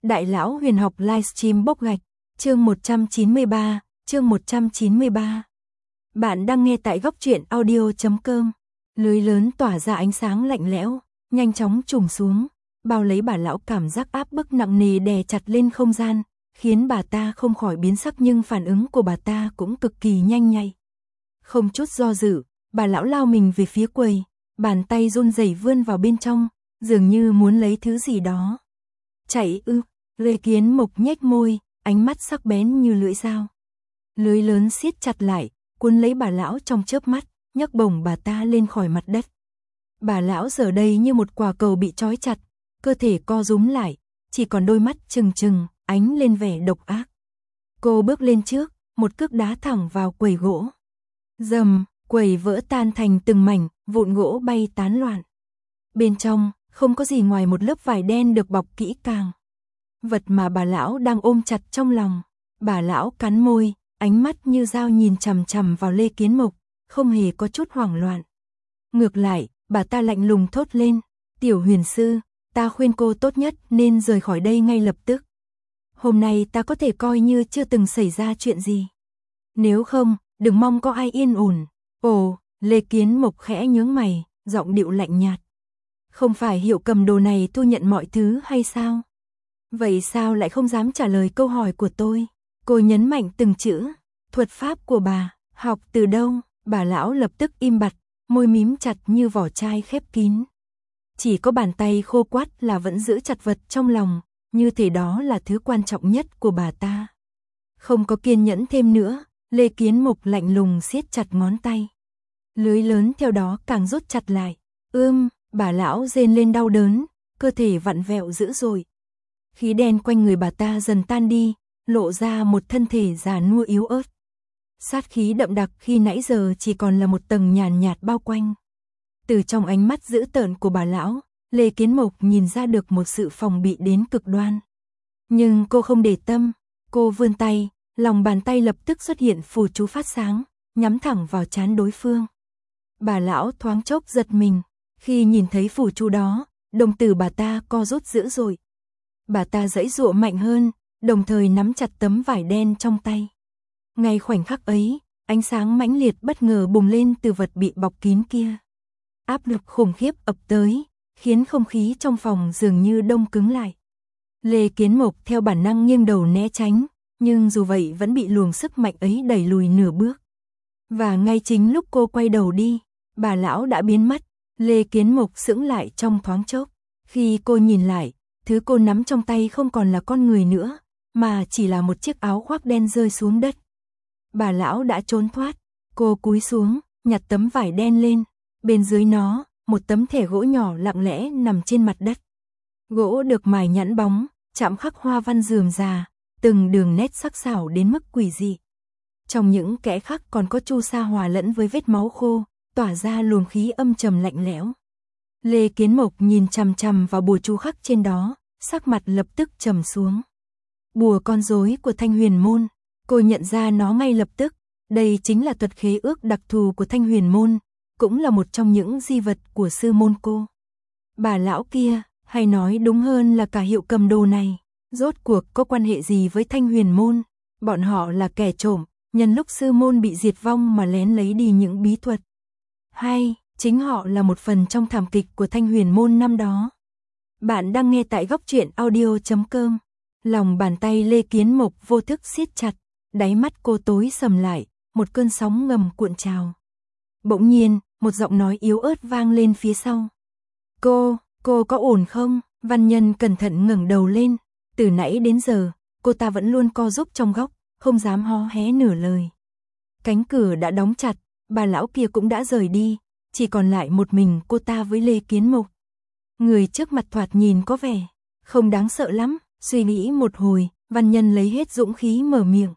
Đại lão huyền học livestream bốc gạch, chương 193, chương 193. Bạn đang nghe tại góc truyện audio.com. Lưới lớn tỏa ra ánh sáng lạnh lẽo, nhanh chóng trùm xuống, bao lấy bà lão, cảm giác áp bức nặng nề đè chặt lên không gian, khiến bà ta không khỏi biến sắc, nhưng phản ứng của bà ta cũng cực kỳ nhanh nhạy. Không chút do dự, bà lão lao mình về phía quầy, bàn tay run rẩy vươn vào bên trong, dường như muốn lấy thứ gì đó. Chạy ư? Lê Kiến Mộc nhếch môi, ánh mắt sắc bén như lưỡi dao. Lưới lớn siết chặt lại, cuốn lấy bà lão trong chớp mắt, nhấc bổng bà ta lên khỏi mặt đất. Bà lão giờ đây như một quả cầu bị trói chặt, cơ thể co rúm lại, chỉ còn đôi mắt trừng trừng, ánh lên vẻ độc ác. Cô bước lên trước, một cước đá thẳng vào quầy gỗ. Rầm, quầy vỡ tan thành từng mảnh, vụn gỗ bay tán loạn. Bên trong, không có gì ngoài một lớp vải đen được bọc kỹ càng. Vật mà bà lão đang ôm chặt trong lòng. Bà lão cắn môi, ánh mắt như dao nhìn chằm chằm vào Lê Kiến Mộc, không hề có chút hoảng loạn. Ngược lại, bà ta lạnh lùng thốt lên, "Tiểu huyền sư, ta khuyên cô tốt nhất nên rời khỏi đây ngay lập tức. Hôm nay ta có thể coi như chưa từng xảy ra chuyện gì. Nếu không, đừng mong có ai yên ổn." Ồ, Lê Kiến Mộc khẽ nhướng mày, giọng điệu lạnh nhạt. Không phải Hiệu cầm đồ này thu nhận mọi thứ hay sao? Vậy sao lại không dám trả lời câu hỏi của tôi? Cô nhấn mạnh từng chữ. Thuật pháp của bà, học từ đâu? Bà lão lập tức im bặt, môi mím chặt như vỏ chai khép kín. Chỉ có bàn tay khô quắt là vẫn giữ chặt vật trong lòng, như thể đó là thứ quan trọng nhất của bà ta. Không có kiên nhẫn thêm nữa, Lê Kiến Mộc lạnh lùng siết chặt ngón tay. Lưới lớn theo đó càng rút chặt lại. Bà lão rên lên đau đớn, cơ thể vặn vẹo dữ dội. Khí đen quanh người bà ta dần tan đi, lộ ra một thân thể già nua yếu ớt. Sát khí đậm đặc khi nãy giờ chỉ còn là một tầng nhàn nhạt bao quanh. Từ trong ánh mắt dữ tợn của bà lão, Lê Kiến Mộc nhìn ra được một sự phòng bị đến cực đoan. Nhưng cô không để tâm, cô vươn tay, lòng bàn tay lập tức xuất hiện phù chú phát sáng, nhắm thẳng vào trán đối phương. Bà lão thoáng chốc giật mình, khi nhìn thấy phù chú đó, đồng tử bà ta co rút dữ dội. Bà ta giãy giụa mạnh hơn, đồng thời nắm chặt tấm vải đen trong tay. Ngay khoảnh khắc ấy, ánh sáng mãnh liệt bất ngờ bùng lên từ vật bị bọc kín kia. Áp lực khủng khiếp ập tới, khiến không khí trong phòng dường như đông cứng lại. Lê Kiến Mộc theo bản năng nghiêng đầu né tránh, nhưng dù vậy vẫn bị luồng sức mạnh ấy đẩy lùi nửa bước. Và ngay chính lúc cô quay đầu đi, bà lão đã biến mất. Lê Kiến Mộc sững lại trong thoáng chốc. Khi cô nhìn lại, thứ cô nắm trong tay không còn là con người nữa, mà chỉ là một chiếc áo khoác đen rơi xuống đất. Bà lão đã trốn thoát. Cô cúi xuống, nhặt tấm vải đen lên. Bên dưới nó, một tấm thẻ gỗ nhỏ lặng lẽ nằm trên mặt đất. Gỗ được mài nhẵn bóng, chạm khắc hoa văn rườm rà, từng đường nét sắc sảo đến mức quỷ dị. Trong những kẽ khắc còn có chu sa hòa lẫn với vết máu khô, tỏa ra luồng khí âm trầm lạnh lẽo. Lê Kiến Mộc nhìn chằm chằm vào bùa chú khắc trên đó, sắc mặt lập tức trầm xuống. Bùa con rối của Thanh Huyền Môn, cô nhận ra nó ngay lập tức, đây chính là thuật khế ước đặc thù của Thanh Huyền Môn, cũng là một trong những di vật của sư môn cô. Bà lão kia, hay nói đúng hơn là cả Hiệu cầm đồ này, rốt cuộc có quan hệ gì với Thanh Huyền Môn? Bọn họ là kẻ trộm, nhân lúc sư môn bị diệt vong mà lén lấy đi những bí thuật. Hay, chính họ là một phần trong thảm kịch của Thanh Huyền Môn năm đó. Bạn đang nghe tại góc truyện audio.com. Lòng bàn tay Lê Kiến Mộc vô thức siết chặt, đáy mắt cô tối sầm lại, một cơn sóng ngầm cuộn trào. Bỗng nhiên, một giọng nói yếu ớt vang lên phía sau. Cô có ổn không? Văn Nhân cẩn thận ngẩng đầu lên. Từ nãy đến giờ, cô ta vẫn luôn co rúm trong góc, không dám hó hé nửa lời. Cánh cửa đã đóng chặt, bà lão kia cũng đã rời đi, chỉ còn lại một mình cô ta với Lê Kiến Mộc. Người trước mặt thoạt nhìn có vẻ không đáng sợ lắm, suy nghĩ một hồi, Văn Nhân lấy hết dũng khí mở miệng.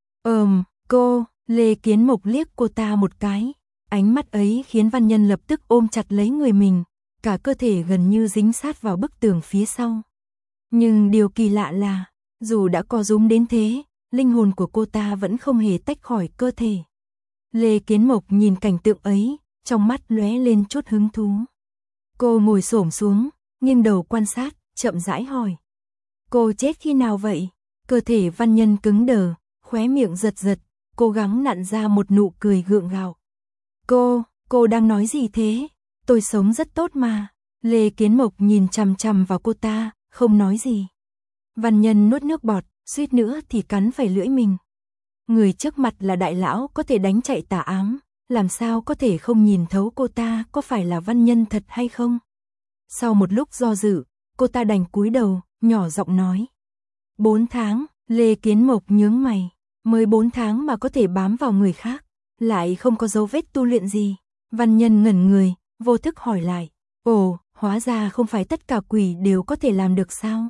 Cô, Lê Kiến Mộc liếc cô ta một cái, ánh mắt ấy khiến Văn Nhân lập tức ôm chặt lấy người mình, cả cơ thể gần như dính sát vào bức tường phía sau. Nhưng điều kỳ lạ là, dù đã co rúm đến thế, linh hồn của cô ta vẫn không hề tách khỏi cơ thể. Lê Kiến Mộc nhìn cảnh tượng ấy, trong mắt lóe lên chút hứng thú. Cô ngồi xổm xuống, nghiêng đầu quan sát, chậm rãi hỏi. Cô chết khi nào vậy? Cơ thể Văn Nhân cứng đờ, khóe miệng giật giật, cố gắng nặn ra một nụ cười gượng gạo. Cô đang nói gì thế? Tôi sống rất tốt mà. Lê Kiến Mộc nhìn chằm chằm vào cô ta, không nói gì. Văn Nhân nuốt nước bọt, suýt nữa thì cắn phải lưỡi mình. Người trước mặt là đại lão có thể đánh chạy tà ám, làm sao có thể không nhìn thấu cô ta có phải là Văn Nhân thật hay không? Sau một lúc do dự, cô ta đành cúi đầu, nhỏ giọng nói. 4 tháng, Lê Kiến Mộc nhướng mày, mới 4 tháng mà có thể bám vào người khác, lại không có dấu vết tu luyện gì. Văn Nhân ngẩn người, vô thức hỏi lại, ồ, hóa ra không phải tất cả quỷ đều có thể làm được sao?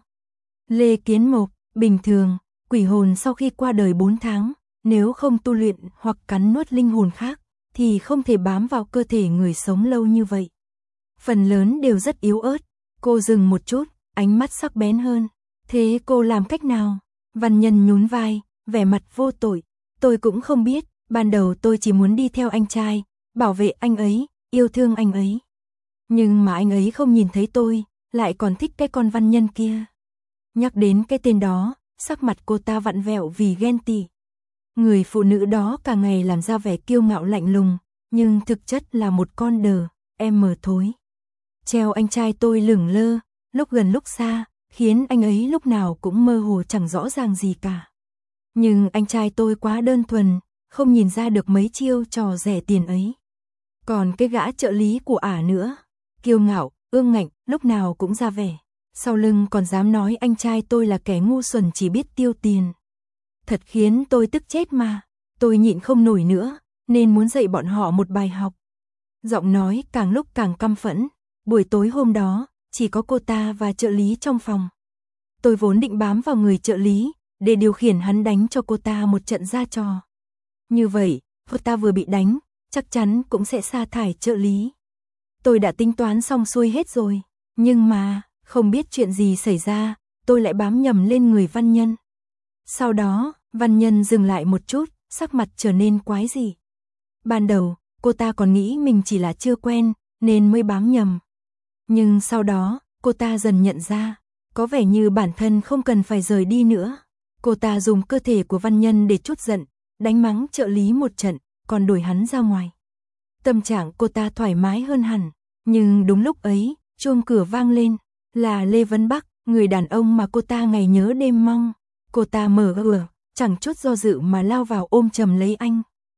Lê Kiến Mộc, bình thường, quỷ hồn sau khi qua đời 4 tháng, nếu không tu luyện hoặc cắn nuốt linh hồn khác, thì không thể bám vào cơ thể người sống lâu như vậy. Phần lớn đều rất yếu ớt. Cô dừng một chút, ánh mắt sắc bén hơn. Thế cô làm cách nào? Văn Nhân nhún vai, vẻ mặt vô tội. Tôi cũng không biết, ban đầu tôi chỉ muốn đi theo anh trai, bảo vệ anh ấy, yêu thương anh ấy. Nhưng mà anh ấy không nhìn thấy tôi, lại còn thích cái con Văn Nhân kia. Nhắc đến cái tên đó, sắc mặt cô ta vặn vẹo vì ghen tị. Người phụ nữ đó cả ngày làm ra vẻ kiêu ngạo lạnh lùng, nhưng thực chất là một con đờ, em mờ thối. Treo anh trai tôi lửng lơ, lúc gần lúc xa, khiến anh ấy lúc nào cũng mơ hồ chẳng rõ ràng gì cả. Nhưng anh trai tôi quá đơn thuần, không nhìn ra được mấy chiêu trò rẻ tiền ấy. Còn cái gã trợ lý của ả nữa, kiêu ngạo, ương ngạnh, lúc nào cũng ra vẻ. Sau lưng còn dám nói anh trai tôi là kẻ ngu xuẩn chỉ biết tiêu tiền. Thật khiến tôi tức chết mà, tôi nhịn không nổi nữa, nên muốn dạy bọn họ một bài học. Giọng nói càng lúc càng căm phẫn, buổi tối hôm đó, chỉ có cô ta và trợ lý trong phòng. Tôi vốn định bám vào người trợ lý, để điều khiển hắn đánh cho cô ta một trận ra trò. Như vậy, cô ta vừa bị đánh, chắc chắn cũng sẽ sa thải trợ lý. Tôi đã tính toán xong xuôi hết rồi, nhưng mà, không biết chuyện gì xảy ra, tôi lại bám nhầm lên người Văn Nhân. Sau đó, Văn Nhân dừng lại một chút, sắc mặt trở nên quái dị. Ban đầu, cô ta còn nghĩ mình chỉ là chưa quen, nên mới bám nhầm. Nhưng sau đó, cô ta dần nhận ra, có vẻ như bản thân không cần phải rời đi nữa. Cô ta dùng cơ thể của Văn Nhân để trút giận, đánh mắng trợ lý một trận, còn đuổi hắn ra ngoài. Tâm trạng cô ta thoải mái hơn hẳn, nhưng đúng lúc ấy, chuông cửa vang lên, là Lê Vấn Bắc, người đàn ông mà cô ta ngày nhớ đêm mong. Cô ta mở cửa, chẳng chút do dự mà lao vào ôm chầm lấy anh.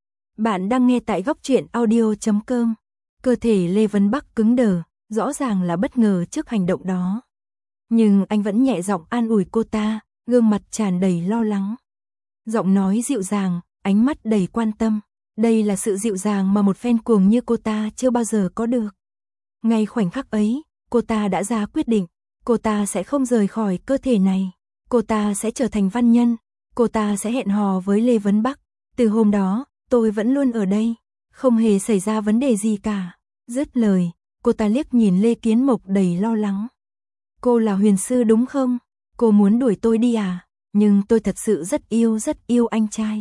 Bạn đang nghe tại góc truyện audio.com. Cơ thể Lê Vấn Bắc cứng đờ, rõ ràng là bất ngờ trước hành động đó. Nhưng anh vẫn nhẹ giọng an ủi cô ta, gương mặt tràn đầy lo lắng. Giọng nói dịu dàng, ánh mắt đầy quan tâm. Đây là sự dịu dàng mà một fan cuồng như cô ta chưa bao giờ có được. Ngay khoảnh khắc ấy, cô ta đã ra quyết định, cô ta sẽ không rời khỏi cơ thể này. Cô ta sẽ trở thành Văn Nhân, cô ta sẽ hẹn hò với Lê Vấn Bắc. Từ hôm đó, tôi vẫn luôn ở đây, không hề xảy ra vấn đề gì cả. Dứt lời, cô ta liếc nhìn Lê Kiến Mộc đầy lo lắng. Cô là huyền sư đúng không? Cô muốn đuổi tôi đi à? Nhưng tôi thật sự rất yêu anh trai.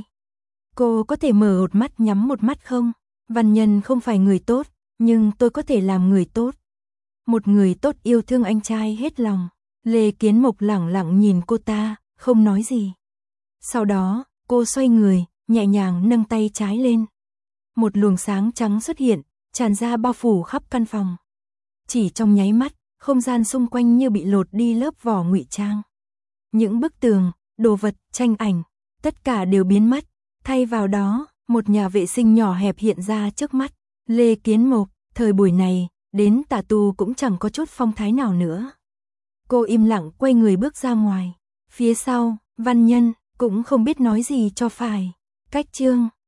Cô có thể mở một mắt nhắm một mắt không? Văn Nhân không phải người tốt, nhưng tôi có thể làm người tốt. Một người tốt yêu thương anh trai hết lòng. Lê Kiến Mộc lẳng lặng nhìn cô ta, không nói gì. Sau đó, cô xoay người, nhẹ nhàng nâng tay trái lên. Một luồng sáng trắng xuất hiện, tràn ra bao phủ khắp căn phòng. Chỉ trong nháy mắt, không gian xung quanh như bị lột đi lớp vỏ ngụy trang. Những bức tường, đồ vật, tranh ảnh, tất cả đều biến mất. Thay vào đó, một nhà vệ sinh nhỏ hẹp hiện ra trước mắt. Lê Kiến Mộc, thời buổi này, đến tà tu cũng chẳng có chút phong thái nào nữa. Cô im lặng quay người bước ra ngoài. Phía sau, Văn Nhân cũng không biết nói gì cho phải. Cách chương